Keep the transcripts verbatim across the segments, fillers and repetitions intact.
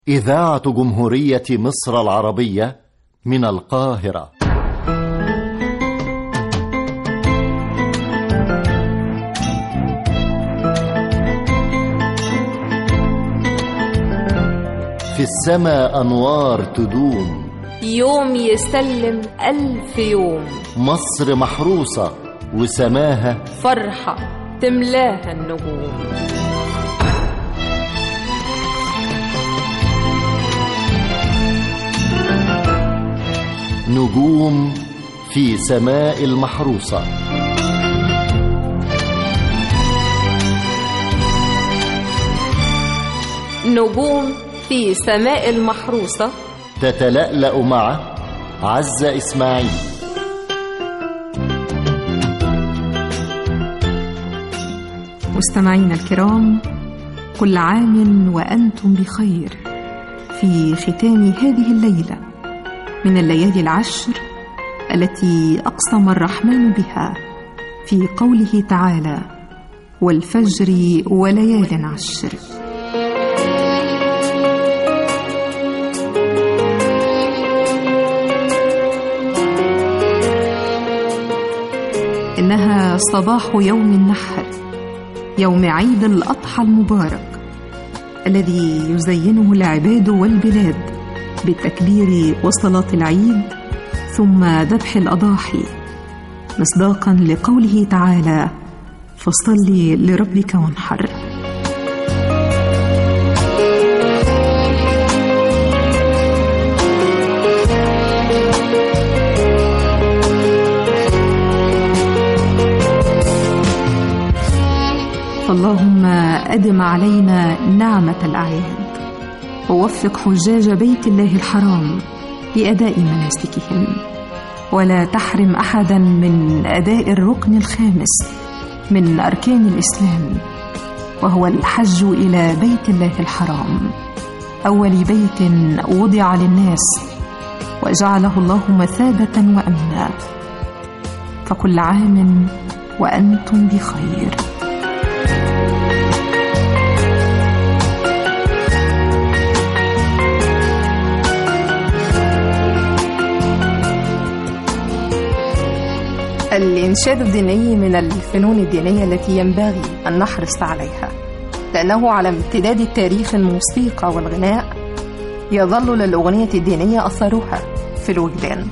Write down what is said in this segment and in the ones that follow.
إذاعة جمهورية مصر العربية من القاهرة. في السماء أنوار تدوم، يوم يسلم ألف يوم. مصر محروسة وسماها فرحة تملاها النجوم. نجوم في سماء المحروسة. نجوم في سماء المحروسة تتلألأ مع عزة إسماعيل. مستمعينا الكرام، كل عام وأنتم بخير في ختام هذه الليلة من الليالي العشر التي أقسم الرحمن بها في قوله تعالى: والفجر وليال عشر. إنها صباح يوم النحر، يوم عيد الأضحى المبارك الذي يزينه العباد والبلاد بالتكبير وصلاة العيد ثم ذبح الأضاحي، مصداقا لقوله تعالى: فصل لربك وانحر. فاللهم أدم علينا نعمة الأعياد، ووفق حجاج بيت الله الحرام لأداء مناسكهم، ولا تحرم أحدا من أداء الركن الخامس من أركان الإسلام، وهو الحج إلى بيت الله الحرام، أول بيت وضع للناس وجعله الله مثابة وأمنا. فكل عام وأنتم بخير. الإنشاد الديني من الفنون الدينية التي ينبغي أن نحرص عليها، لأنه على امتداد التاريخ الموسيقى والغناء يظل للأغنية الدينية أثرها في الوجدان،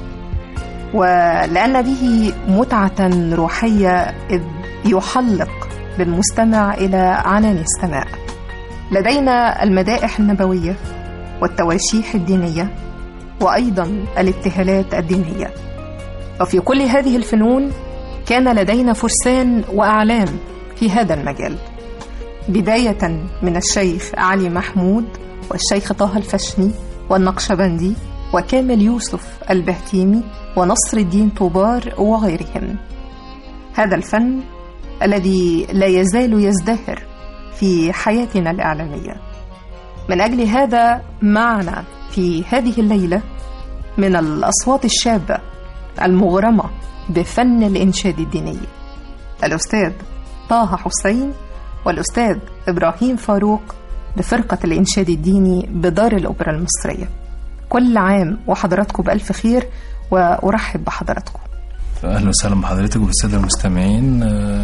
ولأن به متعة روحية إذ يحلق بالمستمع إلى عنان السماء. لدينا المدائح النبوية والتواشيح الدينية وأيضا الابتهالات الدينية، وفي كل هذه الفنون كان لدينا فرسان وأعلام في هذا المجال، بداية من الشيخ علي محمود والشيخ طه الفشني والنقشبندي وكامل يوسف البهتيمي ونصر الدين طوبار وغيرهم. هذا الفن الذي لا يزال يزدهر في حياتنا الإعلامية. من أجل هذا معنا في هذه الليلة من الأصوات الشابة المغرمة بفن الإنشاد الديني الأستاذ طه حسين والأستاذ إبراهيم فاروق لفرقة الإنشاد الديني بدار الأوبرا المصرية. كل عام وحضراتكم بألف خير، وأرحب بحضراتكم. أهلا وسهلا بحضرتك وبالسادة المستمعين.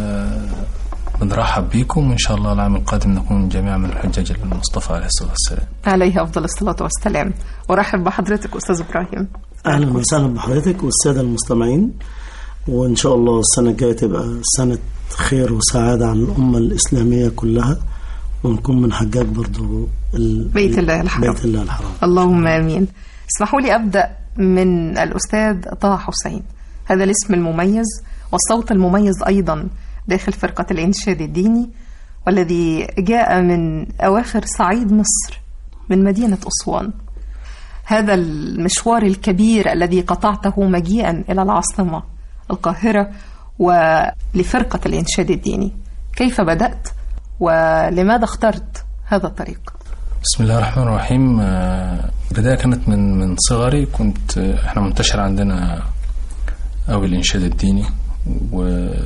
بنرحب بكم، وإن شاء الله العام القادم نكون جميعا من الحجاج المصطفى عليه الصلاة والسلام. عليه أفضل الصلاة والسلام. أرحب بحضرتك أستاذ إبراهيم. أهلا وسهلا بحضرتك والسادة المستمعين، وإن شاء الله السنة الجاية تبقى سنة خير وسعادة على الأمة الإسلامية كلها، ونكون من حجاج برضو بيت الله الحرام. بيت الله الحرام. اللهم آمين. اسمحوا لي أبدأ من الأستاذ طه حسين، هذا الاسم المميز والصوت المميز أيضا داخل فرقة الإنشاد الديني، والذي جاء من أواخر صعيد مصر من مدينة أسوان. هذا المشوار الكبير الذي قطعته مجيئا إلى العاصمة القاهرة ولفرقة الإنشاد الديني، كيف بدأت ولماذا اخترت هذا الطريق؟ بسم الله الرحمن الرحيم. بداية كانت من من صغري، كنت احنا منتشر عندنا أوي الإنشاد الديني،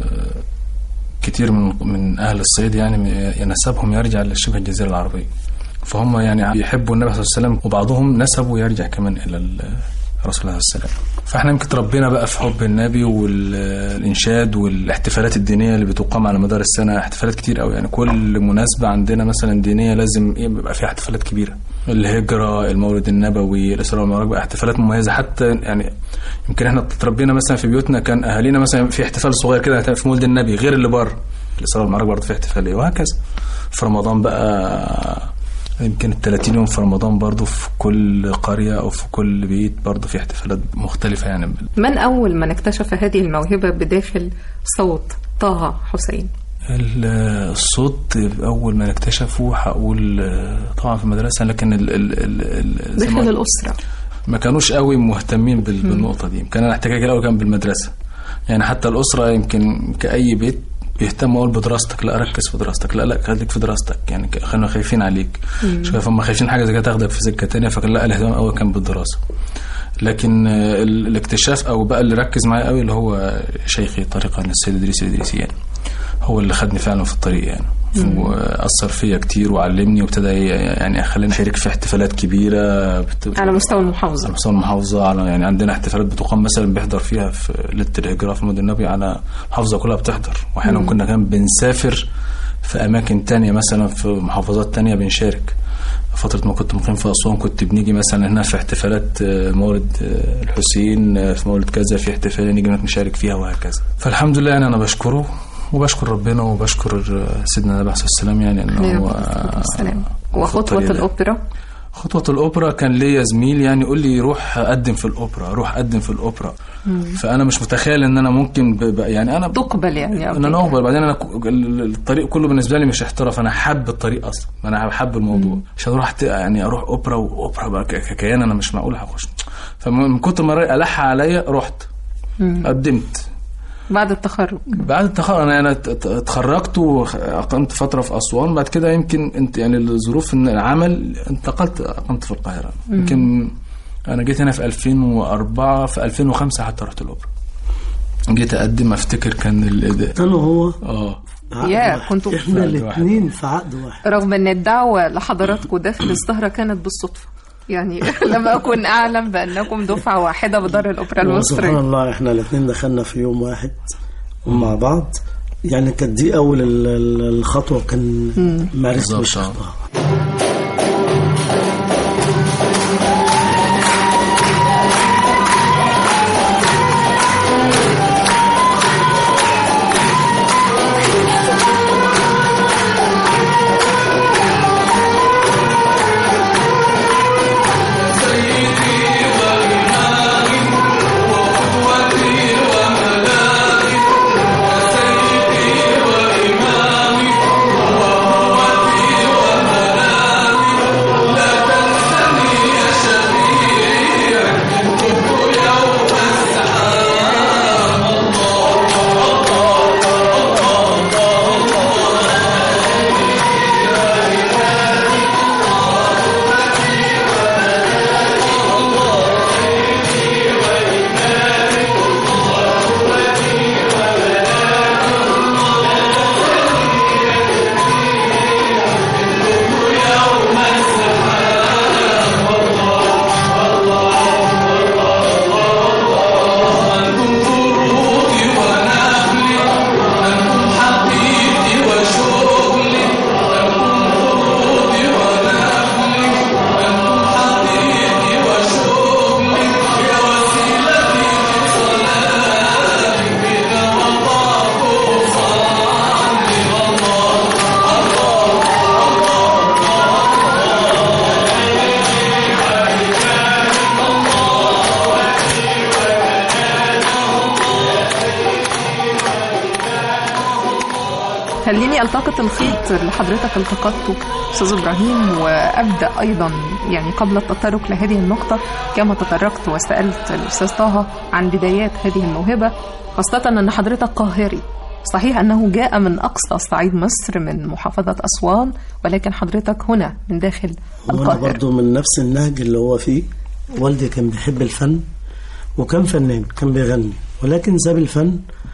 وكتير من من أهل الصعيد يعني نسبهم يرجع لشبه الجزيرة العربية. فهم يعني بيحبوا النبي صلى الله عليه وسلم، وبعضهم نسبوا يرجع كمان إلى الرسول صلى الله عليه وسلم. فاحنا يمكن تربينا بقى في حب النبي والإنشاد والاحتفالات الدينية اللي بتقام على مدار السنة، احتفالات كتير قوي يعني. كل مناسبة عندنا مثلا دينية لازم يبقى فيها احتفالات كبيرة، الهجرة، المولد النبوي، الإسراء والمعراج، بقى احتفالات مميزة. حتى يعني يمكن احنا تربينا مثلا في بيوتنا كان أهالينا مثلا في احتفال صغير كده في مولد النبي غير اللي بره، الإسراء والمعراج برضه في احتفالية، وهكذا. في رمضان بقى يمكن الثلاثين يوم في رمضان برضو في كل قرية أو في كل بيت برضو في احتفالات مختلفة يعني. من أول من اكتشف هذه الموهبة بداخل صوت طه حسين؟ الصوت أول من اكتشفه هقول طبعا في المدرسة، لكن ال ال ال داخل الأسرة ما كانوش قوي مهتمين بالنقطة دي. يمكن أنا احتكاكي الأول كان بالمدرسة يعني. حتى الأسرة يمكن كأي بيت بيهتم اقول بدراستك، لا ركز في دراستك، لا لا خليك في دراستك يعني، كانوا خايفين عليك شوف، هم خايفين حاجه زي كده تاخدك في سكه ثانيه، فكان لا الاهتمام اول كان بالدراسه. لكن الاكتشاف او بقى اللي ركز معايا قوي اللي هو شيخي طريقه السيد ادريس الادريسي يعني، هو اللي خدني فعلا في الطريق يعني، واثر فيا كتير وعلمني، وابتدى يعني خلاني اشارك في احتفالات كبيره على مستوى المحافظه على مستوى المحافظه على يعني عندنا احتفالات بتقام مثلا بيحضر فيها في ليله الهجره في مولد النبي على المحافظه كلها بتحضر، واحيانا كنا كمان بنسافر في اماكن تانية مثلا في محافظات تانية بنشارك. فترة ما كنت مقيم في أسوان كنت بنيجي مثلا هنا في احتفالات مولد الحسين، في مولد كذا في احتفال نيجي نشارك فيها وهكذا. فالحمد لله يعني أنا بشكره وبشكر ربنا وبشكر سيدنا النبي عليه السلام يعني انه السلام. وخطوه الاوبرا، خطوه الاوبرا كان ليا زميل يعني يقول لي روح اقدم في الاوبرا، روح اقدم في الاوبرا. مم. فانا مش متخيل ان انا ممكن يعني انا تقبل يعني ان انا اقبل. بعدين انا الطريق كله بالنسبه لي مش احتراف، انا حب الطريق اصلا، انا بحب الموضوع عشان اروح يعني اروح اوبرا، واوبرا بقى ككيان انا مش معقول هخش. فمن كتر ما الح عليا رحت مم. قدمت بعد التخرج. بعد التخرج انا انا اتخرجت واقمت فتره في اسوان، بعد كده يمكن انت يعني الظروف ان العمل انتقلت اقمت في القاهره. يمكن انا جيت هنا في ألفين وأربعة، في ألفين وخمسة حتى رحت الاوبرا، جيت اقدم افتكر كان الاداء انا هو اه يا كنتوا احنا الاثنين في عقد واحد، رغم ان الدعوه لحضراتكم داخل السهره كانت بالصدفه يعني لم أكن أعلم بأنكم دفعة واحدة بدار الأوبرا المصري. سبحان الله احنا الاثنين دخلنا في يوم واحد ومع بعض يعني. كانت دي أول الخطوة كان معرفة بالشخصها. خليني التقط الخيط اللي حضرتك التقطته استاذ ابراهيم، وابدا ايضا يعني قبل التطرق لهذه النقطه كما تطرقت وسالت الاستاذ طه عن بدايات هذه الموهبه، خاصه ان حضرتك قاهري. صحيح انه جاء من اقصى صعيد مصر من محافظه اسوان، ولكن حضرتك هنا من داخل القاهره. وانا برضو من نفس النهج اللي هو فيه. والدي كان بيحب الفن وكان فنان، كان بيغني، ولكن ساب الفن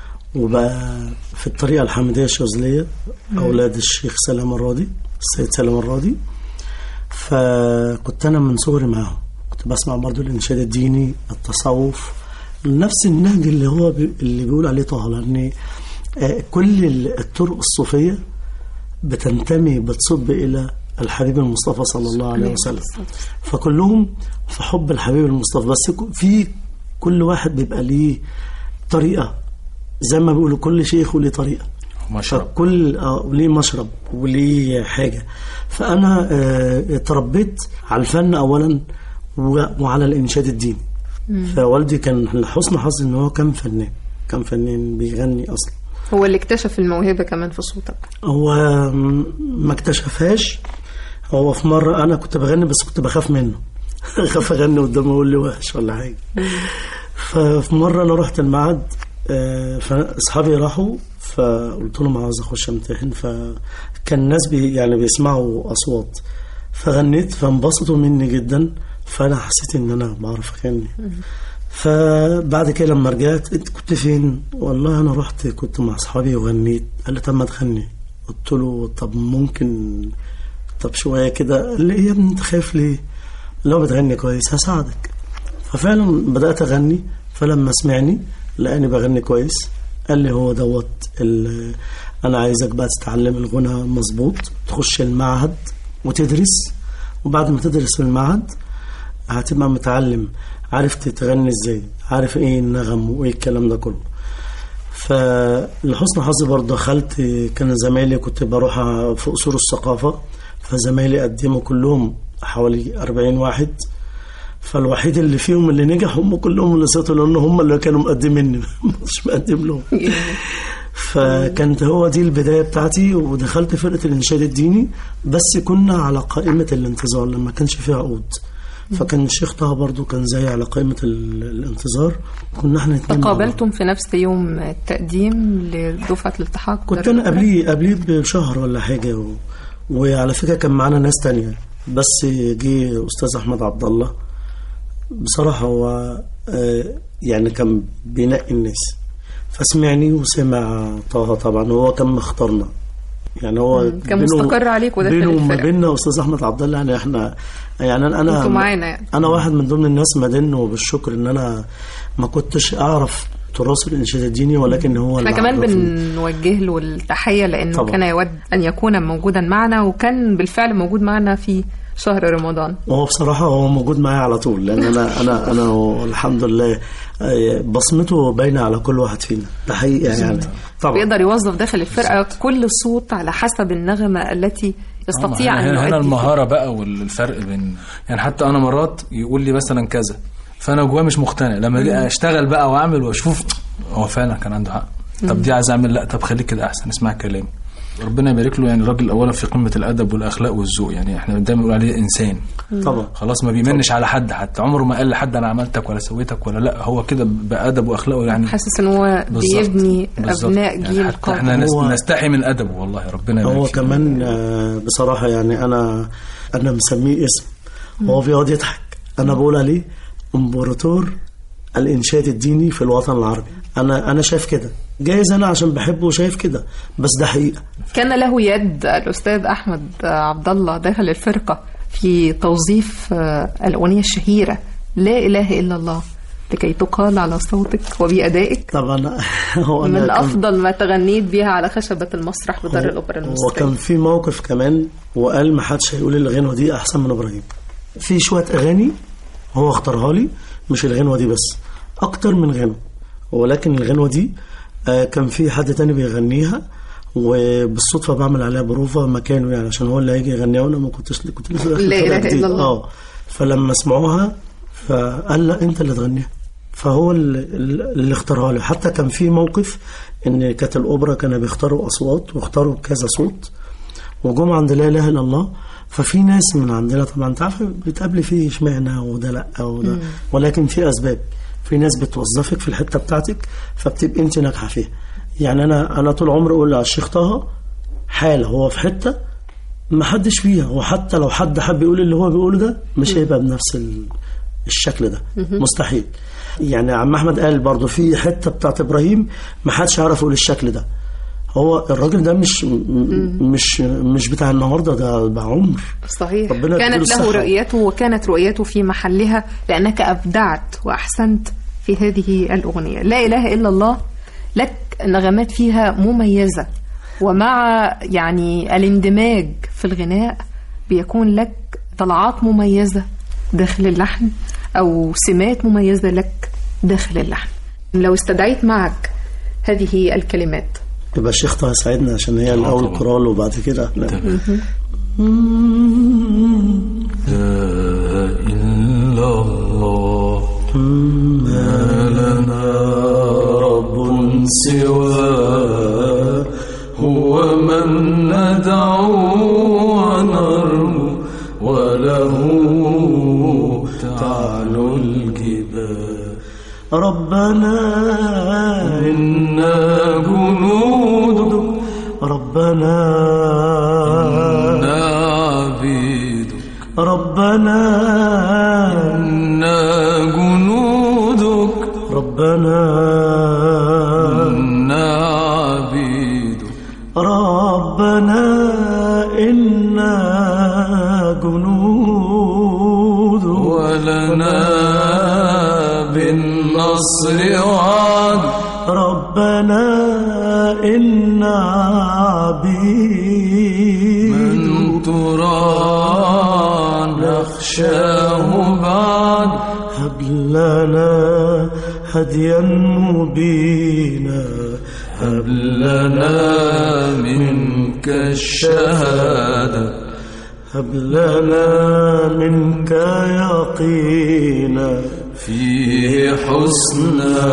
وبقى في الطريقة الحمدية الشاذلية، أولاد الشيخ سلام الراضي، السيد سلام الراضي. فكنت انا من صغري معاهم، كنت بسمع برضو الانشاد الديني، التصوف، نفس النهج اللي هو بي اللي بيقول عليه طه، لان كل الطرق الصوفيه بتنتمي بتصب الى الحبيب المصطفى صلى الله عليه وسلم، فكلهم في حب الحبيب المصطفى، بس في كل واحد بيبقى ليه طريقه، زي ما بيقولوا كل شيخ وليه طريقه، مشرب، كل اه ليه مشرب وليه حاجه. فانا اه اتربيت على الفن اولا وعلى الانشاد الديني. فوالدي كان لحسن حظ ان هو كان فنان، كان فنان بيغني اصلا. هو اللي اكتشف الموهبه كمان في صوتك؟ هو ما اكتشفهاش، هو في مره انا كنت بغني بس كنت بخاف منه خاف اغني قدامه يقول لي وحش ولا حاجه. ففي مره انا رحت المعهد، فاصحابي راحوا، فقلت لهم عاوز اخش امتحن، فكان الناس بي يعني بيسمعوا اصوات، فغنيت فانبسطوا مني جدا، فانا حسيت ان انا بعرف اغني. فبعد كده لما رجعت، انت كنت فين؟ والله انا رحت كنت مع اصحابي وغنيت. قال لي طب ما تغني. قلت له طب ممكن، طب شويه كده. قال لي يا ابني انت خايف ليه؟ لو بتغني كويس هساعدك. ففعلا بدات اغني، فلما سمعني لاني بغني كويس قال لي هو دوت انا عايزك بقى تتعلم الغنى مظبوط، تخش المعهد وتدرس، وبعد ما تدرس في المعهد هتبقى متعلم، عارف تتغني ازاي، عارف ايه النغم وايه الكلام ده كله. فلحسن حظي برضه دخلت، كان زمايلي كنت بروح في قصور الثقافه، فزمايلي قدموا كلهم حوالي أربعين واحد، فالوحيد اللي فيهم اللي نجح هم كلهم اللي صوتوا، لأن هم اللي كانوا مقدميني مش مقدم لهم. فكانت هو دي البداية بتاعتي، ودخلت فرقة الإنشاد الديني، بس كنا على قائمة الانتظار لما كانش فيها عقود، فكان الشيخ طه برضو كان زي على قائمة الانتظار، كنا احنا تقابلتم في نفس يوم التقديم لدفعة الالتحاق؟ كنت أنا قبليه قبليه بشهر ولا حاجة، و... وعلى فكرة كان معانا ناس تانية، بس جه أستاذ أحمد عبد الله بصراحة هو يعني كان بينقي الناس، فسمعني وسمع طه طبعا، هو كان مختارنا، يعني هو كان مستقر عليك وداخل بينه وما بيننا أستاذ أحمد عبد الله. يعني احنا يعني أنا انتوا معانا يعني. أنا واحد من ضمن الناس مدنه بالشكر إن أنا ما كنتش أعرف تراث الإنشاد الديني، ولكن هو احنا كمان بنوجه له التحية لأنه طبعا كان يود أن يكون موجودا معنا، وكان بالفعل موجود معنا في شهر رمضان. وهو بصراحة هو موجود معايا على طول، لأن أنا أنا أنا الحمد لله بصمته باينة على كل واحد فينا، ده حقيقة يعني. طبعا بيقدر يوظف داخل الفرقة كل صوت على حسب النغمة التي يستطيع أن يؤدي. هنا المهارة بقى والفرق بين، يعني حتى أنا مرات يقول لي مثلا كذا، فأنا جوا مش مقتنع، لما أشتغل بقى وأعمل وأشوف هو فعلا كان عنده حق، طب دي عايز أعمل، لا طب خليك كده أحسن، اسمع كلامي. ربنا يبارك له، يعني الراجل اولا في قمه الادب والاخلاق والذوق، يعني احنا دايما بنقول عليه انسان طبعا، خلاص ما بيمنش على حد، حتى عمره ما قال لحد انا عملتك ولا سويتك ولا، لا هو كده بادب واخلاقه، يعني حاسس ان هو بيبني ابناء جيل يعني حتى احنا نستحي من ادبه والله. ربنا يبارك. هو كمان بصراحه يعني انا انا مسميه اسم، هو بيقعد يضحك، انا بقول عليه امبراطور الانشاد الديني في الوطن العربي. انا انا شايف كده، جايز انا عشان بحبه وشايف كده، بس ده حقيقه. كان له يد الاستاذ احمد عبد الله داخل الفرقه في توظيف الاغنيه الشهيره لا اله الا الله لكي تقال على صوتك وبأدائك. طبعا هو من أنا افضل ما تغنيت بها على خشبه المسرح بدار الاوبرا المصريه. وكان في موقف كمان وقال ما حدش هيقول الغنوه دي احسن من ابراهيم. في شويه اغاني هو اختارها لي، مش الغنوه دي بس، اكتر من غنوه، ولكن الغنوه دي كان في حد تاني بيغنيها، وبالصدفه بعمل عليها بروفه مكانه، يعني عشان هو اللي هيجي يغنيها، وانا ما كنتش كنت لسه داخل لا اله الا الله. اه فلما سمعوها فقال لا انت اللي تغنيها، فهو اللي اختارها لي. حتى كان في موقف ان كانت الاوبرا كانوا بيختاروا اصوات، واختاروا كذا صوت، وجم عند لا اله الا الله، ففي ناس من عندنا طبعا انت عارف بتقابلي فيه اشمعنى وده لا وده مم. ولكن في اسباب، في ناس بتوظفك في الحته بتاعتك فبتبقى انت ناجحه فيها. يعني انا انا طول عمري اقول على الشيخ طه حاله هو في حته ما حدش فيها، وحتى لو حد حب يقول اللي هو بيقوله ده مش هيبقى بنفس الشكل ده، مستحيل. يعني عم احمد قال برضو في حته بتاعت ابراهيم ما حدش يعرف يقول الشكل ده، هو الراجل ده مش مش مش بتاع النهارده، ده ده عمر. صحيح. ربنا يديله كانت له الصحة. رؤيته وكانت رؤيته في محلها، لأنك أبدعت وأحسنت في هذه الأغنية. لا إله إلا الله لك نغمات فيها مميزة، ومع يعني الاندماج في الغناء بيكون لك طلعات مميزة داخل اللحن أو سمات مميزة لك داخل اللحن. لو استدعيت معك هذه الكلمات يبقى الشيخ طه يساعدنا، عشان هي الأول كورال وبعد كده احنا. لا إلا الله ما لنا رب سواه، هو من ندعو ونرجو وله تعلو الجبال. ربنا إنا جنودك، ربنا إنا عبيدك، ربنا إنا جنودك، ربنا إنا عبيدك، ربنا إنا جنود ولنا بالنصر وعد. ربنا إنا عبيد من ترى نخشاه بعد. هب لنا هديا مبينا، هب لنا منك الشهادة، هب لنا منك يقينا، فيه حسنى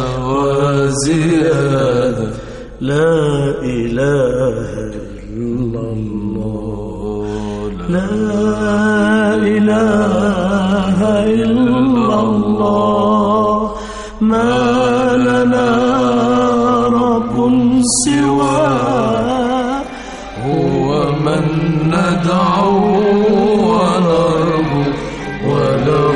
وزيادة. لا إله إلا الله، لا إله إلا الله، ما لنا رب سواه، هو من ندعو ونرجو وله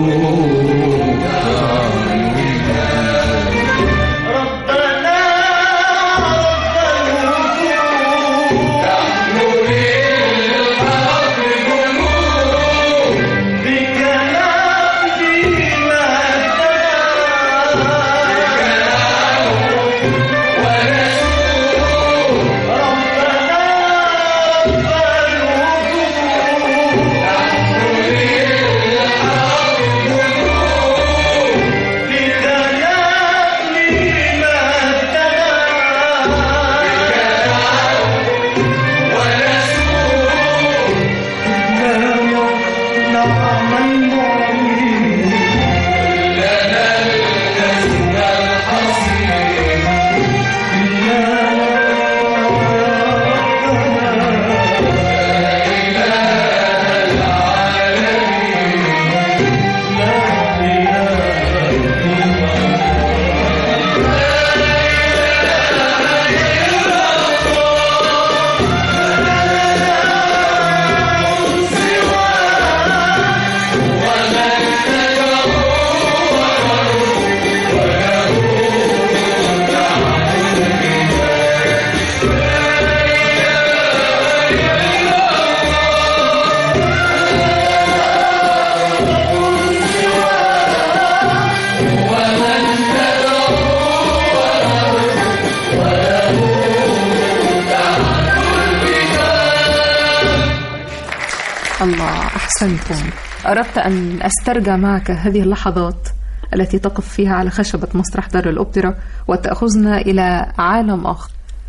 الله. أحسنتم. أردت أن أسترجع معك هذه اللحظات التي تقف فيها على خشبة مسرح دار الأوبرا وتأخذنا إلى عالم آخر.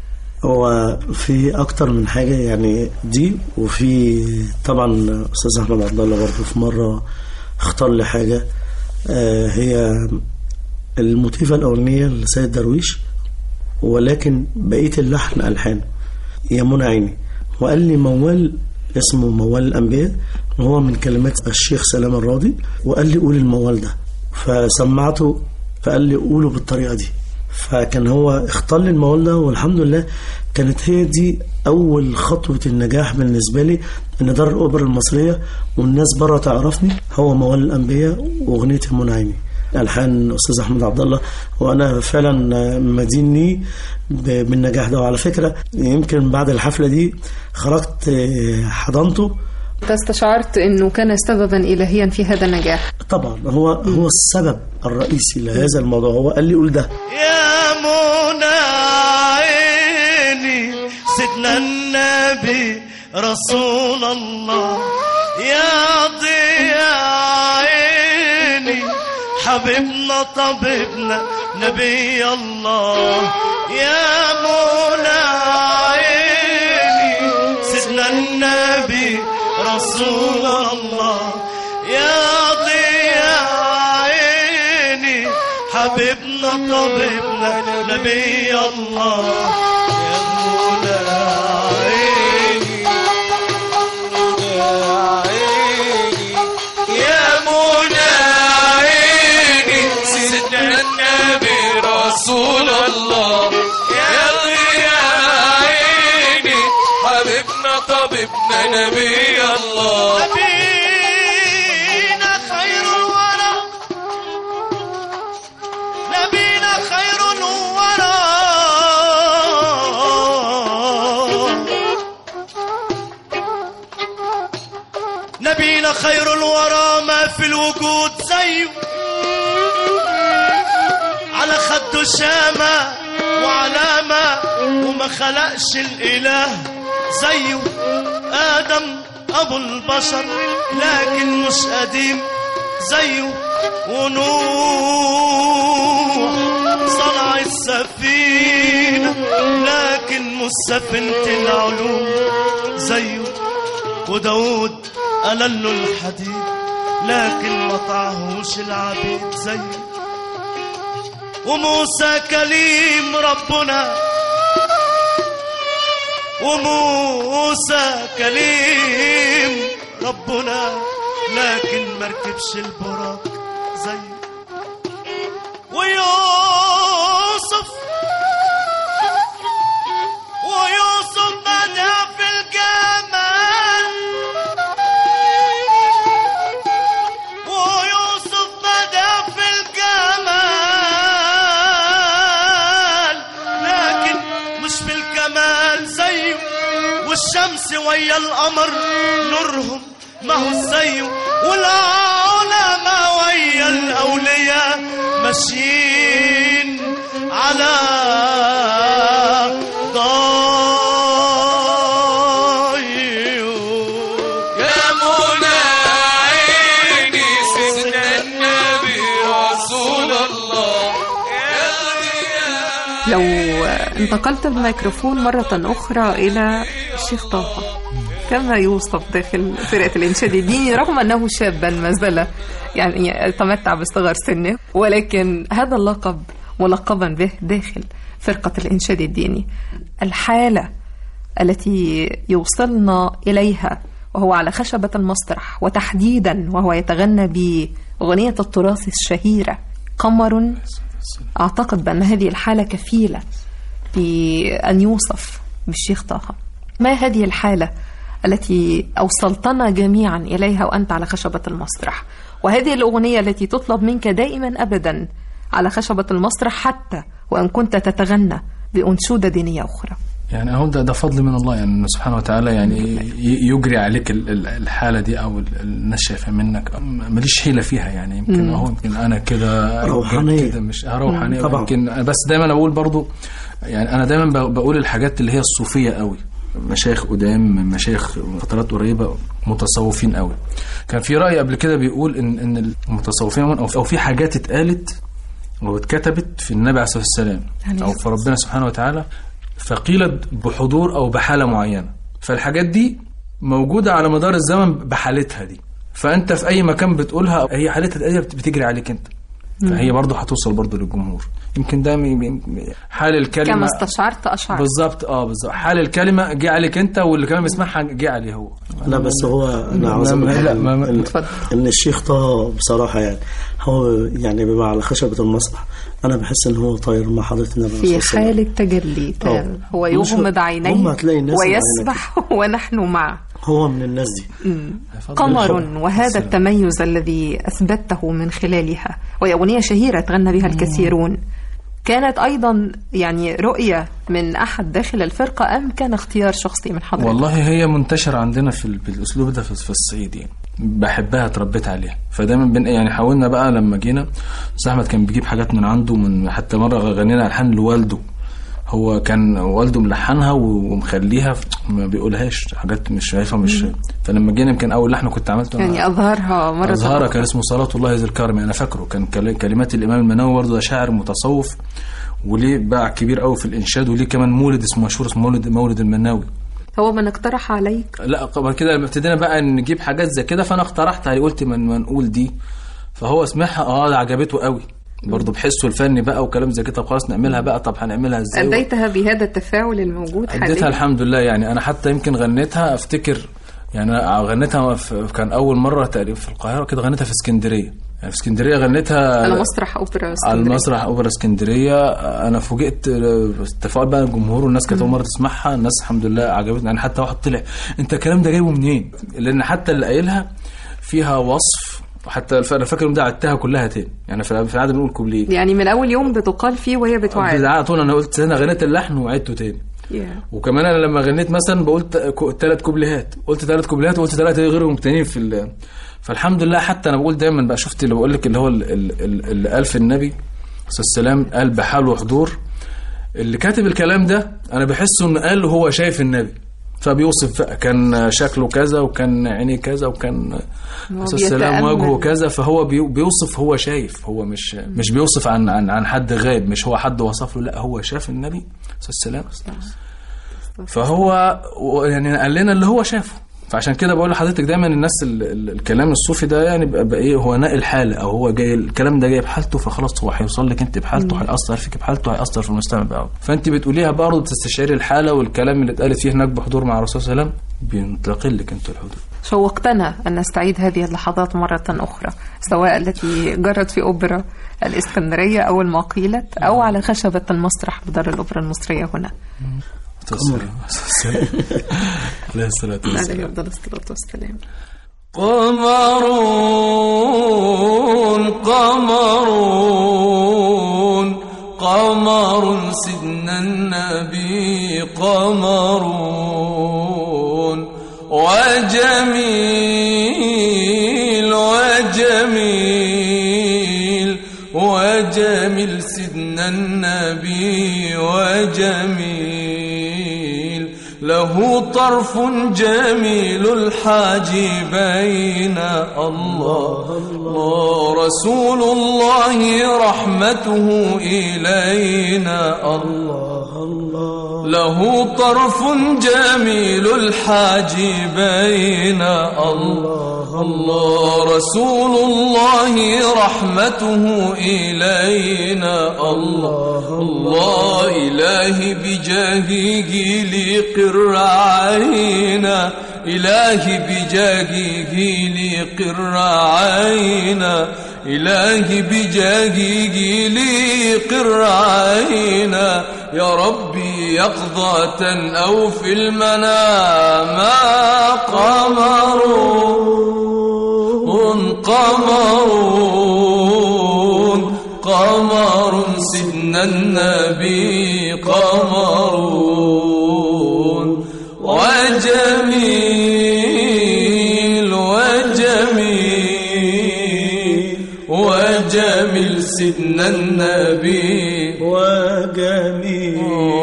هو في أكتر من حاجة يعني دي، وفي طبعا أستاذ أحمد عبد الله برضه في مرة اختار لي حاجة آه هي الموتيفة الأولانية لسيد درويش، ولكن بقية اللحن ألحان يا منى عيني. وقال لي موال اسمه موال الأنبياء، وهو من كلمات الشيخ سلام الراضي، وقال لي قول الموال ده، فسمعته فقال لي قوله بالطريقة دي. فكان هو اختار لي الموال ده، والحمد لله كانت هي دي أول خطوة النجاح بالنسبة لي، إن دار الأوبرا المصرية والناس برا تعرفني، هو موال الأنبياء وأغنية منى عيني. الحان استاذ احمد عبد الله، وانا فعلا مدين لي بالنجاح ده. وعلى فكره يمكن بعد الحفله دي خرجت حضنته، استشعرت انه كان سببا الهيا في هذا النجاح. طبعا هو هو السبب الرئيسي لهذا الموضوع. هو قال لي قول ده يا منى عيني سيدنا النبي رسول الله، يا ضياء عيني حبيبنا طبيبنا نبي الله، يا منى عيني سيدنا النبي رسول الله، يا ضياء عيني حبيبنا طبيبنا نبي الله، يا منى عيني يا منى عيني سيدنا النبي رسول الله، يا ضياء عيني حبيبنا طبيبنا نبي الله، نبينا خير الورى نبينا خير الورى نبينا خير الورى ما في الوجود زيه، على خده شامة وعلامة وما خلقش الإله زيه، آدم أبو البشر لكن مش قديم زيه، ونوح صنع السفينة لكن مش سفينة العلوم زيه، وداود قلل له الحديد لكن ما طعهوش العبيد زيه، وموسى كليم ربنا وموسى كليم ربنا لكن مركبش البراق زيه، ويوسف ويوسف بدع في الجمال ويوسف بدع في الجمال لكن مش في الكمال زيه، والشمس ويا القمر نورهم ما هو زيه، والعلماء ويا الأولياء ماشيين على ضايو، يا منى عيني سيدنا النبي رسول الله، يا ضياء. لو انتقلت الميكروفون مرة أخرى إلى الشيخ طه، كما يوصف داخل فرقة الإنشاد الديني رغم أنه شابا ما زال يعني يتمتع باصغر سنه، ولكن هذا اللقب ملقبا به داخل فرقة الإنشاد الديني. الحالة التي يوصلنا إليها وهو على خشبة المسرح، وتحديدا وهو يتغنى بأغنية التراث الشهيرة قمر، أعتقد بأن هذه الحالة كفيلة بأن يوصف بالشيخ طه. ما هذه الحالة التي أوصلتنا جميعا إليها وأنت على خشبة المسرح، وهذه الأغنية التي تطلب منك دائما أبدا على خشبة المسرح حتى وأن كنت تتغنى بأنشودة دينية أخرى؟ يعني أهو ده, ده فضل من الله، يعني إنه سبحانه وتعالى يعني يجري عليك الحالة دي أو الناس شايفة منك، ماليش حيلة فيها يعني. يمكن أهو يمكن أنا كده روحانية كده مش روحانية يمكن، بس دايما أقول برضو يعني أنا دايما بقول الحاجات اللي هي الصوفية قوي، مشايخ قدام مشايخ فترات قريبة متصوفين قوي. كان في رأي قبل كده بيقول إن إن المتصوفين أو في حاجات اتقالت واتكتبت في النبي عليه الصلاة والسلام أو في ربنا سبحانه وتعالى، فقيلت بحضور أو بحالة معينة، فالحاجات دي موجودة على مدار الزمن بحالتها دي، فأنت في أي مكان بتقولها هي حالتها بتجري عليك أنت، فهي برضو هتوصل برضو للجمهور. يمكن ده حال الكلمة كما استشعرت أشعر بالظبط. اه بالظبط، حال الكلمة جه عليك انت، واللي كمان بيسمعها جه عليه هو. لا بس هو انا عاوز اقول ان, إن الشيخ طه بصراحة يعني هو يعني بما على خشبة المسرح انا بحس ان هو طاير مع حضرة النبي في حال التجلي، هو يغمض عينيه ويسبح ونحن معه. هو من الناس دي. قمر، وهذا التميز الذي أثبته من خلالها، وهي أغنية شهيرة تغنى بها الكثيرون، كانت أيضا يعني رؤية من أحد داخل الفرقة أم كان اختيار شخصي من حضرتك؟ والله هي منتشرة عندنا في بالأسلوب ده في الصعيد، يعني بحبها تربيت عليها، فدايما بن يعني حاولنا بقى لما جينا أستاذ أحمد كان بيجيب حاجات من عنده، من حتى مرة غنينا ألحان لوالده، هو كان والده ملحنها ومخليها ما بيقولهاش، حاجات مش شايفها مش، فلما جينا يمكن اول لحن كنت عملته يعني اظهرها مره اظهرها كان اسمه صلاه الله ذي الكرم، انا فاكره كان كلمات الامام المناوي، برضه ده شاعر متصوف وليه باع كبير قوي في الانشاد، وليه كمان مولد اسمه مشهور اسمه مولد مولد المناوي. هو من اقترح عليك؟ لا قبل كده ابتدينا بقى نجيب حاجات زي كده، فانا اقترحت عليه قلت من ما نقول دي، فهو سمعها اه عجبته قوي برضه بحسه الفني بقى وكلام زي كده، خلاص نعملها بقى. طب هنعملها ازاي؟ اديتها بهذا التفاعل الموجود حاليا؟ اديتها الحمد لله، يعني انا حتى يمكن غنيتها افتكر، يعني غنيتها كان اول مره تقريبا في القاهره كده، غنيتها في اسكندريه، يعني في اسكندريه غنيتها على مسرح اوبرا اسكندريه، على مسرح اوبرا اسكندريه. انا فوجئت تفاعل بقى الجمهور والناس كانت اول مره تسمعها، الناس الحمد لله عجبتني، يعني حتى واحد طلع انت الكلام ده جايبه منين؟ لان حتى اللي قايلها فيها وصف، وحتى انا فاكر ده عدتها كلها تاني، يعني في العاده بنقول كوبليه، يعني من اول يوم بتقال فيه وهي بتعاد على طول. انا قلت انا غنيت اللحن وعدته تاني. yeah. وكمان انا لما غنيت مثلا بقولت ثلاث كوبليهات، قلت ثلاث كوبليهات وقلت ثلاثه غيرهم تانيين في ال... فالحمد لله. حتى انا بقول دايما بقى، شفت اللي بقول لك اللي هو اللي قال في النبي صلى الله عليه وسلم قال بحال وحضور، اللي كاتب الكلام ده انا بحسه انه قال هو شايف النبي، فبيوصف كان شكله كذا وكان عينيه كذا وكان السلام وجهه كذا، فهو بيوصف هو شايف، هو مش مش بيوصف عن عن عن حد غائب، مش هو حد وصف له، لا هو شاف النبي صلى الله عليه وسلم، فهو يعني قال لنا اللي هو شافه. فعشان كده بقول لحضرتك دايما الناس الكلام الصوفي ده يعني بقى ايه، هو ناقل حاله، او هو جاي الكلام ده جاي بحالته، فخلاص هو هيوصل لك انت بحالته، هيأثر فيك بحالته، هيأثر في المستمع بقى، فانت بتقوليها برضه تستشعري الحاله، والكلام اللي اتقالت فيه هناك بحضور مع الرسول صلى الله عليه وسلم بينتقل لك انت الحضور. شوقتنا ان نستعيد هذه اللحظات مره اخرى، سواء التي جرت في اوبرا الاسكندريه او ما قيلت، او على خشبه المسرح بدار الاوبرا المصريه هنا. عليه الصلاة والسلام. عليه أفضل الصلاة والسلام. قمرون قمرون قمر سيدنا النبي، قمرون وجميل وجميل وجميل سيدنا النبي، وجميل له طرف جميل الحاجبين، الله الله رسول الله رحمته إلينا، الله الله له طرف جميل الحاجبين، الله الله رسول الله رحمته إلينا، الله الله إلهي بجاهه لي قر عينا، إلهي بجاهه لي قر عينا، إلهي بجاهه لي قر عينا، يا ربي يقظة أو في المنام، قمرون قمرون قمر سيدنا النبي، قمرون وجميل وجميل وجميل سيدنا النبي، وجميل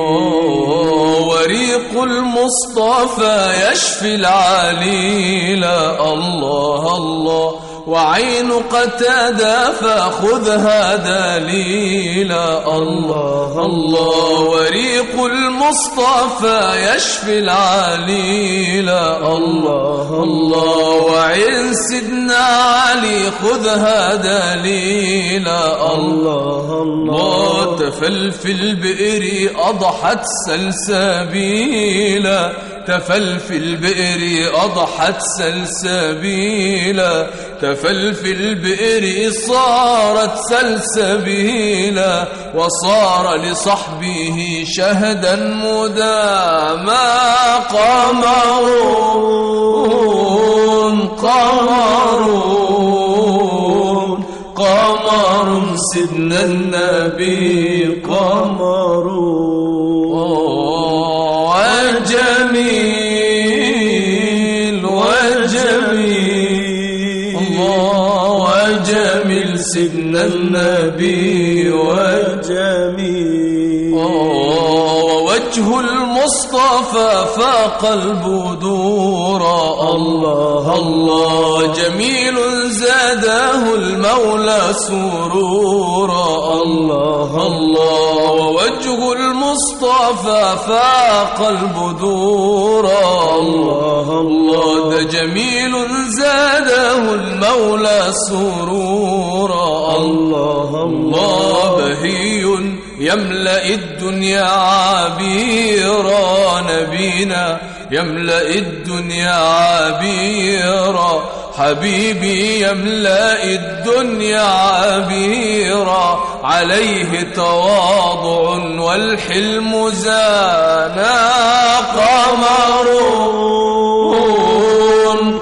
وريق المصطفى يشفي العليل، الله الله وعين قتادة فخذها دليلا، الله الله وريق المصطفى يشفي العليلا، الله الله وعين سيدنا علي خذها دليلا، الله الله تفل في البئر أضحت سلسبيلا، تفل في البئر أضحت سلسبيلا تفل في البئر صارت سلسبيلا وصار لصحبه شهدا مداما قمرون قمرون قمر سيدنا النبي قمرون وجميل وجميل الله وجميل سيدنا النبي وجميل ووجه المصطفى فاق البدور الله الله جميل زاده المولى سرورا الله الله ووجه المصطفى فاق البدور الله الله ده جميل زاده المولى سرورا الله الله بهي يملأ الدنيا عبيرا نبينا يملأ الدنيا عبيرا حبيبي يملأ الدنيا عبيرا عليه تواضع والحلم زانا قمرون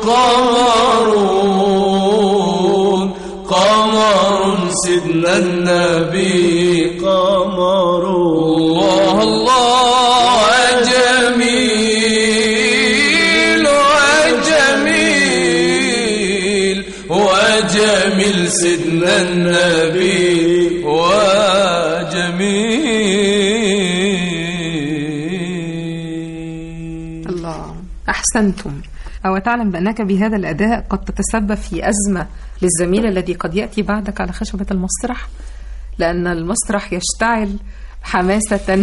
قمرون قمر سيدنا النبي قمر الله الله جميل وجميل وجميل سيدنا النبي وجميل. الله أحسنتم. أو تعلم بأنك بهذا الأداء قد تتسبب في أزمة للزميل الذي قد يأتي بعدك على خشبة المسرح، لأن المسرح يشتعل حماسة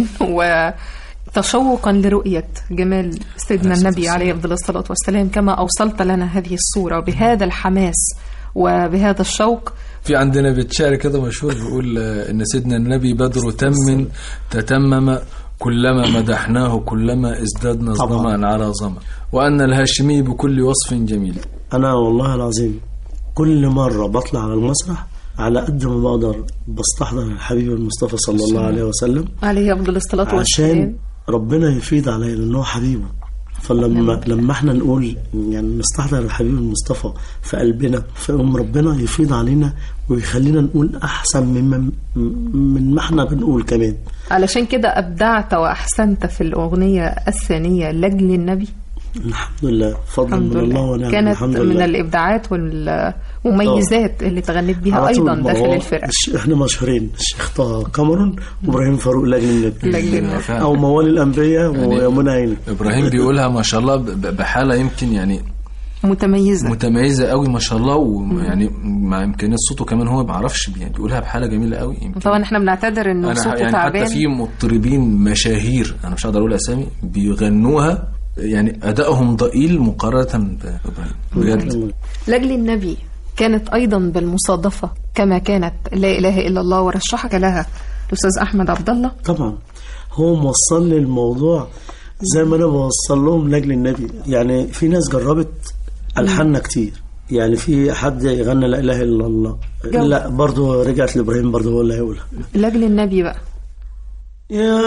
وتشوقا لرؤية جمال سيدنا النبي عليه أفضل الصلاة والسلام، كما أوصلت لنا هذه الصورة بهذا الحماس وبهذا الشوق. في عندنا بيت شعر كده مشهور بيقول إن سيدنا النبي بدر تم تتمم كلما مدحناه كلما ازدادنا ظما على ظما، وأن الهاشمي بكل وصف جميل. أنا والله العظيم كل مرة بطلع على المسرح على قد ما بقدر بستحضر الحبيب المصطفى صلى الله عليه وسلم عليه أفضل الصلاة والسلام، عشان ربنا يفيد علينا لأنه حبيبه. فلما لما احنا نقول يعني نستحضر الحبيب المصطفى في قلبنا، فيقوم ربنا يفيد علينا ويخلينا نقول أحسن مما من ما احنا بنقول كمان. علشان كده أبدعت وأحسنت في الأغنية الثانية لأجل النبي. الحمد لله، فضل من الله ونعم. كانت الحمد من لله. الإبداعات والمميزات اللي تغنيت بها أيضا داخل الفرقة. احنا مشهورين الشيخ طه كاميرون وإبراهيم فاروق لأجل النبي، أو موالي الأنبياء ويومنا عيني. إبراهيم بيقولها ما شاء الله بحالة يمكن يعني متميزة متميزة قوي ما شاء الله، ويعني مع إمكانيات صوته كمان هو ما يعرفش يعني بيقولها بحالة جميلة قوي. طبعا احنا بنعتذر إنه صوته يعني تعبان. حتى في مطربين مشاهير أنا مش هقدر أقول أسامي بيغنوها يعني أدائهم ضئيل مقارنة بإبراهيم بجد. لأجل النبي كانت أيضا بالمصادفة كما كانت لا إله إلا الله ورشحك لها الأستاذ أحمد عبد الله. طبعا هو موصل لي الموضوع زي ما أنا بوصل لهم لأجل النبي. يعني في ناس جربت ألحاننا كتير، يعني في حد يغنى لا إله إلا الله جو. لا برضو رجعت لإبراهيم برضو هو اللي هيقولها لأجل النبي بقى. يا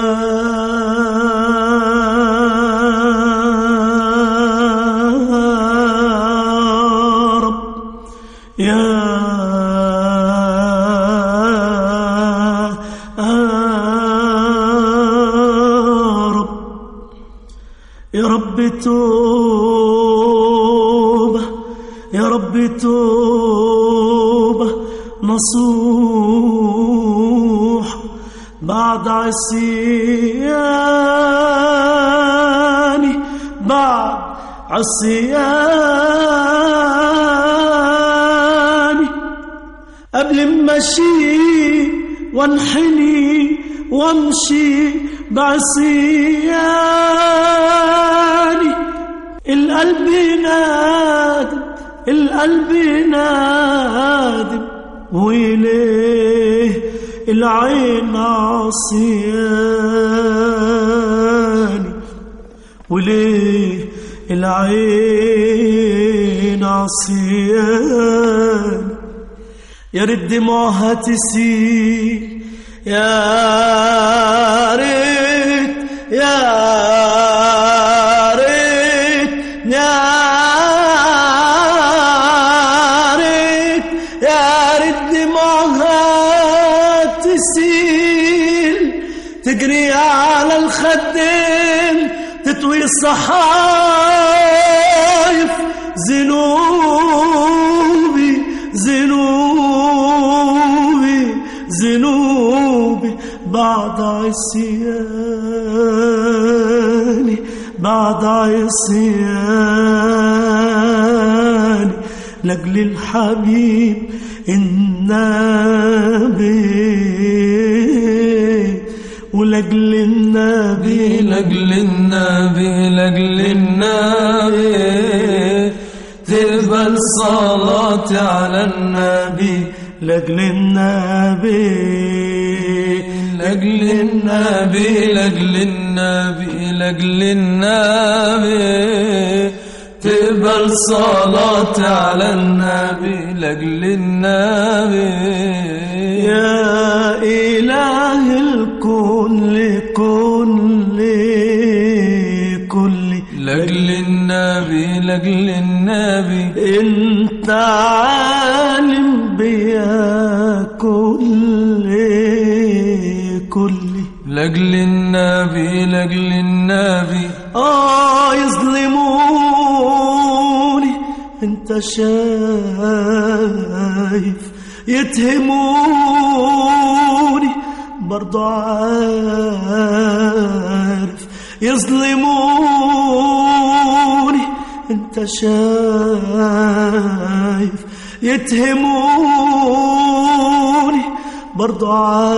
رب يا رب يا رب توبة يا رب توبة نصوح بعد عصياني بعد عصياني قبل ما أمشي وانحني وامشي بعصياني القلب نادم القلب نادم وإليه العين عصياني وليه العين عصيان يا ريت دموعها تسيل يا ريت يا ريت يا ريت يا ريت دموعها تسيل تجري على الخدين تطوي الصحايف ذنوبي ذنوبي ذنوبي بعد عصياني بعد عصياني لأجل الحبيب النبي ولأجل النبي لأجل النبي لأجل النبي تقبل صلاتي على النبي لأجل النبي لأجل النبي لأجل النبي لأجل النبي تقبل صلاتي على النبي لأجل النبي يا إله الكون لكل كل لأجل النبي لأجل النبي انت عالم بيا كل كل لأجل النبي لأجل النبي آه يظلموني انت شايف يتهموني برضو عارف يظلموني انت شايف يتهموني برضو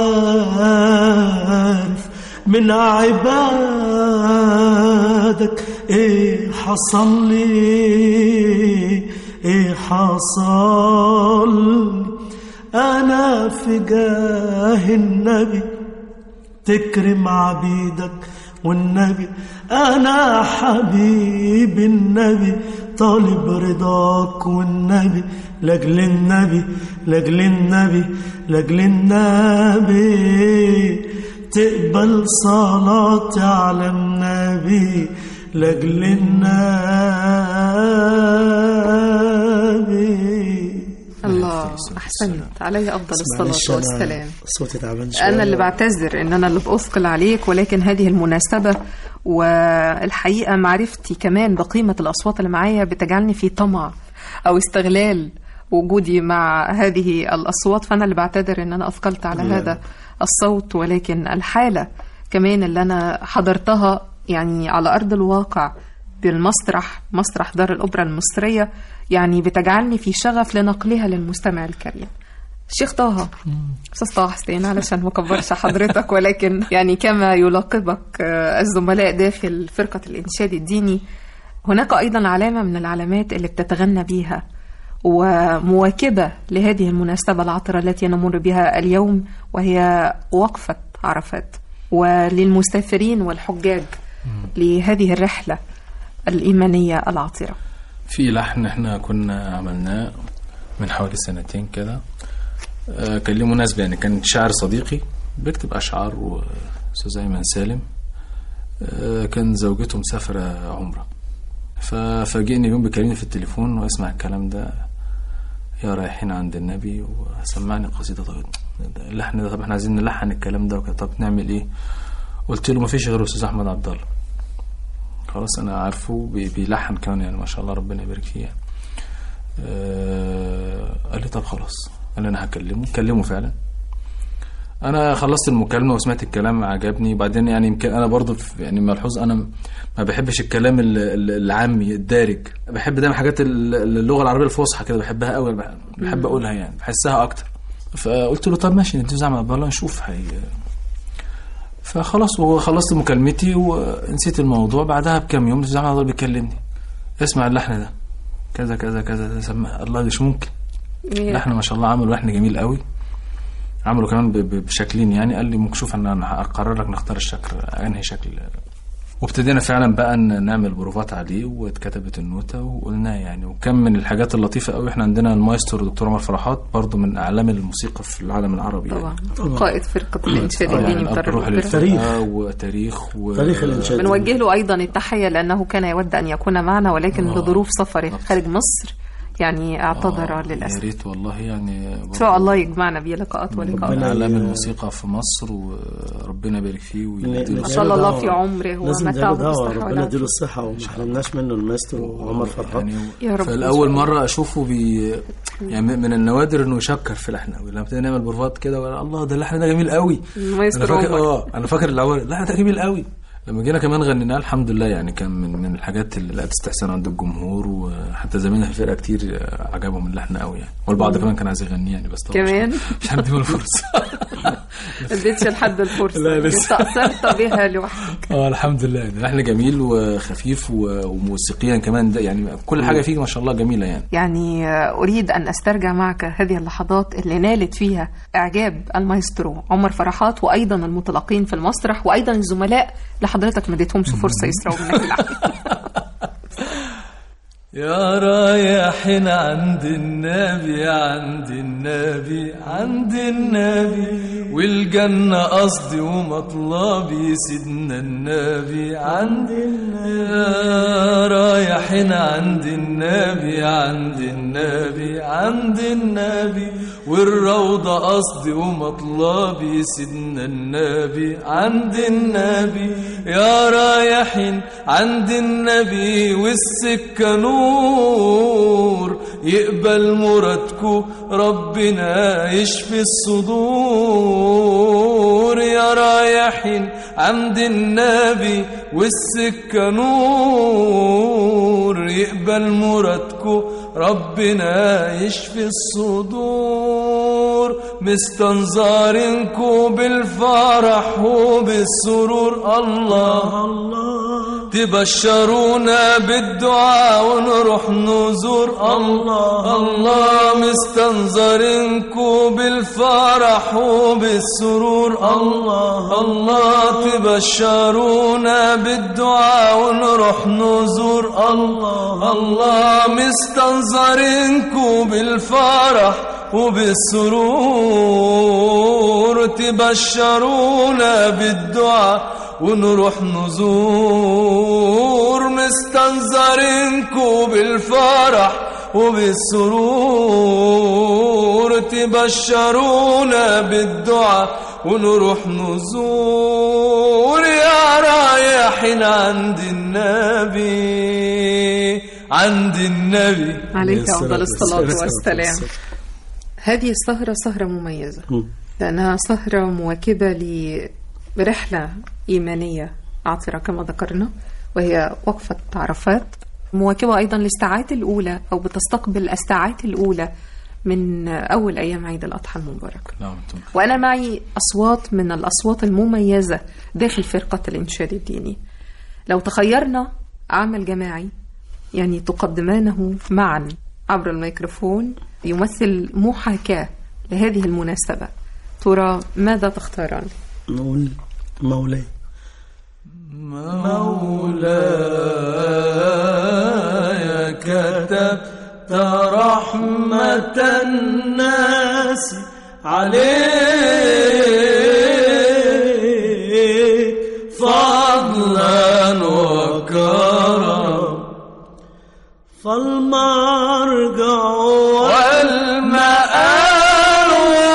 عارف من عبادك ايه حصل لي ايه حصل لي انا في جاه النبي تكرم عبيدك والنبي انا حبيب النبي طالب رضاك والنبي لاجل النبي لاجل النبي لاجل النبي تقبل صلاتي على النبي لاجل النبي. الله أحسنت، علي أفضل الصلاة والسلام. صوتي تعبان شوية. أنا اللي بعتذر إن أنا اللي بأثقل عليك، ولكن هذه المناسبة والحقيقة معرفتي كمان بقيمة الأصوات اللي معايا بتجعلني في طمع أو استغلال وجودي مع هذه الأصوات، فأنا اللي بعتذر إن أنا أثقلت على لا. هذا الصوت، ولكن الحالة كمان اللي أنا حضرتها يعني على أرض الواقع بالمسرح، مسرح دار الأوبرا المصرية، يعني بتجعلني في شغف لنقلها للمستمع الكريم. الشيخ طه، أستاذ طه حسين علشان ما كبرش حضرتك، ولكن يعني كما يلاقبك الزملاء داخل فرقة الإنشاد الديني، هناك أيضا علامة من العلامات اللي بتتغنى بيها ومواكبة لهذه المناسبة العطرة التي نمر بها اليوم، وهي وقفة عرفات، وللمسافرين والحجاج لهذه الرحلة الإيمانية العطرة. في لحن احنا كنا عملناه من حوالي سنتين كده، كان ليه مناسبة، يعني كان شاعر صديقي بيكتب أشعار، وأستاذ أيمن سالم كان زوجته مسافرة عمرة، ففاجئني يوم بيكلمني في التليفون واسمع الكلام ده يا رايحين عند النبي، وسمعني قصيدة. طيب اللحن ده، طب احنا عايزين نلحن الكلام ده، طب نعمل ايه؟ قلت له مفيش غير أستاذ أحمد عبد الله، خلاص أنا عارفه بيلحن كمان، يعني ما شاء الله ربنا يبارك فيه. أه قال لي طب خلاص، قال لي أنا هكلمه، كلمه فعلا. أنا خلصت المكالمة وسمعت الكلام عجبني، وبعدين يعني يمكن أنا برضو يعني ملحوظ، أنا ما بحبش الكلام العامي الدارج، بحب دايما حاجات اللغة العربية الفصحى كده، بحبها قوي، بحب أقولها يعني، بحسها أكتر. فقلت له طب ماشي ندوز عمل عبد الله نشوف هي. فخلاص وخلصت مكالمتي ونسيت الموضوع. بعدها بكم يوم ندوز عمل عبد الله بيكلمني، اسمع اللحن ده كذا كذا كذا، سمع الله مش ممكن لحن ما شاء الله، عملوا لحن جميل قوي، عملوا كمان بشكلين يعني. قال لي ممكن شوف ان انا هقرر لك نختار الشكل انهي شكل. وابتدينا فعلا بقى نعمل بروفات عليه واتكتبت النوتة وقلنا يعني. وكان من الحاجات اللطيفة قوي احنا عندنا المايسترو دكتور عمر فرحات برضو من اعلام الموسيقى في العالم العربي طبعا يعني. قائد فرقة الانشاد الديني بروح للفرقة وتاريخ و... تاريخ الانشاد. بنوجه له ايضا التحية لانه كان يود ان يكون معنا ولكن آه. لظروف سفره خارج مصر يعني اعتذر آه للاسف. يا ريت والله يعني ان شاء الله يجمعنا بيه لقاءات ولقاءات. من اعلام الموسيقى في مصر وربنا يبارك فيه ويديله ما شاء الله في عمره ومتعه بالصحه. ربنا يديله الصحه وما حرمناش منه الماسترو عمر فرحات يعني. يا رب. فالاول مره اشوفه بي يعني من النوادر انه يشكر في لحن قوي. لما ابتدينا نعمل بروفات كده ولا الله ده اللحن ده جميل قوي. انا فاكر اه انا فاكر الاول اللحن ده جميل قوي. لما جينا كمان غنيناه الحمد لله يعني كان من من الحاجات اللي لقت استحسان عند الجمهور وحتى زمايلنا في الفرقه كتير عجبهم اللحن قوي يعني. والبعض كمان كان عايز يغنيه يعني بس طبعا كمان مش هنديله الفرصه. ما اديتش لحد الفرصه استأثرت بها لوحدك. اه الحمد لله اللحن جميل وخفيف وموسيقيا كمان ده يعني كل حاجه فيه ما شاء الله جميله يعني. يعني اريد ان استرجع معك هذه اللحظات اللي نالت فيها اعجاب المايسترو عمر فرحات وايضا المتلقين في المسرح وايضا الزملاء حضرتك ما اديتهمش فرصه يسرقوا منك اللحن. يا رايحين عند النبي عند النبي عند النبي والجنة قصدي ومطلبي سيدنا النبي عند النبي. يا رايحين عند النبي عند النبي عند النبي والروضة قصدي ومطلبي سيدنا النبي عند النبي. يا رايحين عند النبي والسكة نور يقبل مرادكو ربنا يشفي الصدور. يا رايحين عند النبي والسكة نور يقبل مرادكو ربنا يشفي الصدور. مستنظرينكو بالفرح وبالسرور الله الله تبشرونا بالدعاء ونروح نزور الله الله. مستنظرينكو بالفرح وبالسرور الله الله تبشرونا بالدعاء ونروح نزور الله الله. مستنظرينكو بالفرح وبالسرور تبشرونا بالدعاء ونروح نزور. مستنظرينكو بالفرح وبالسرور تبشرونا بالدعاء ونروح نزور. يا رايحين عند النبي عند النبي عليك أفضل الصلاة والسلام. هذه السهرة سهرة مميزة لأنها سهرة مواكبة لرحلة إيمانية عاطرة كما ذكرنا وهي وقفة عرفات، مواكبة أيضا للساعات الأولى أو بتستقبل الساعات الأولى من أول أيام عيد الأضحى المبارك. وأنا معي أصوات من الأصوات المميزة داخل فرقة الإنشاد الديني. لو تخيرنا عمل جماعي يعني تقدمانه معا عبر الميكروفون يمثل محاكاة لهذه المناسبة، ترى ماذا تختاران؟ نقول مولاي مولاي كتبت رحمة الناس عليك فضلا وكرم فالمرجع والمآل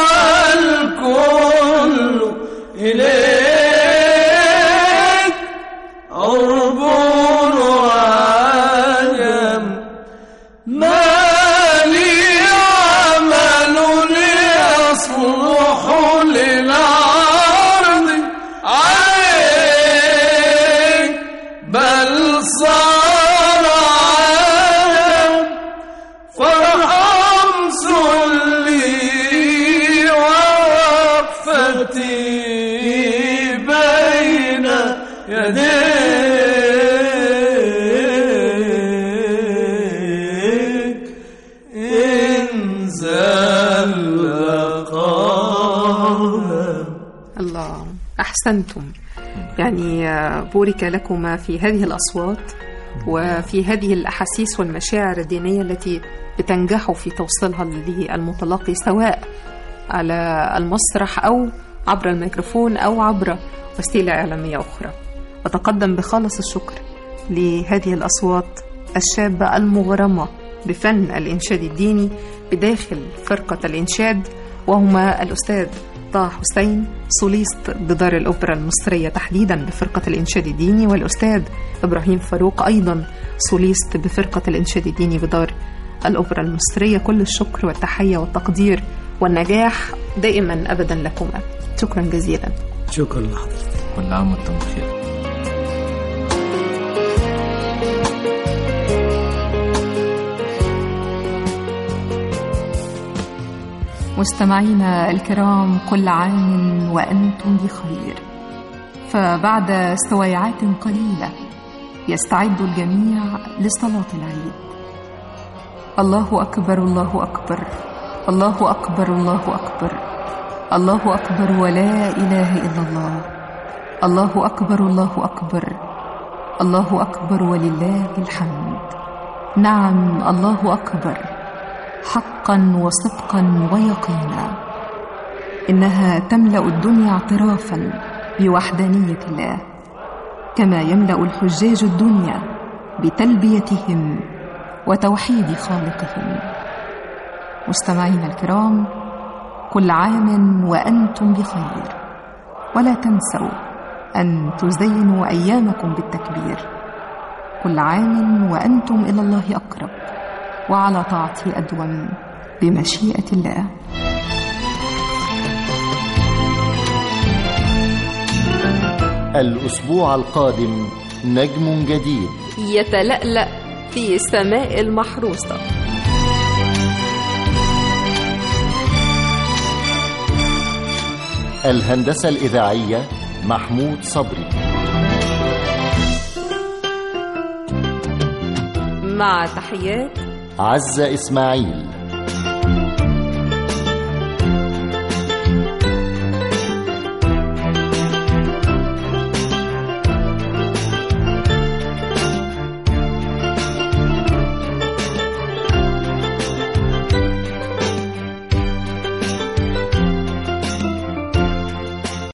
والكل إليك عرب وعجم ما لي عمل ليصلح للعرض عليك بل صار عجم فرحمس لي ووقفتي بين يديك انزل قام. الله، أحسنتم. يعني بورك لكما في هذه الأصوات وفي هذه الأحاسيس والمشاعر الدينية التي بتنجحوا في توصيلها للمتلقي، سواء على المسرح أو عبر الميكروفون أو عبر وسيلة إعلامية أخرى. أتقدم بخالص الشكر لهذه الأصوات الشابة المغرمة بفن الإنشاد الديني بداخل فرقة الإنشاد، وهما الأستاذ طه حسين سوليست بدار الأوبرا المصرية تحديدا بفرقة الإنشاد الديني، والأستاذ إبراهيم فاروق أيضا سوليست بفرقة الإنشاد الديني بدار الأوبرا المصرية. كل الشكر والتحية والتقدير والنجاح دائما أبدا لكما. شكرا جزيلا. شكرا لحضرتك. كل عام وانتم بخير. مستمعينا الكرام، كل عام وأنتم بخير. فبعد استويعات قليلة يستعد الجميع لصلاة العيد. الله أكبر الله أكبر الله أكبر الله أكبر الله أكبر ولا إله إلا الله. الله أكبر الله أكبر الله أكبر ولله الحمد. نعم، الله أكبر حقا وصدقا ويقينا. إنها تملأ الدنيا اعترافا بوحدانية الله، كما يملأ الحجاج الدنيا بتلبيتهم وتوحيد خالقهم. مستمعينا الكرام، كل عام وأنتم بخير، ولا تنسوا أن تزينوا أيامكم بالتكبير. كل عام وأنتم إلى الله أقرب وعلى طاعته أدوم بمشيئة الله. الأسبوع القادم نجم جديد يتلألأ في سماء المحروسة. الهندسة الإذاعية محمود صبري. مع تحيات عزة إسماعيل.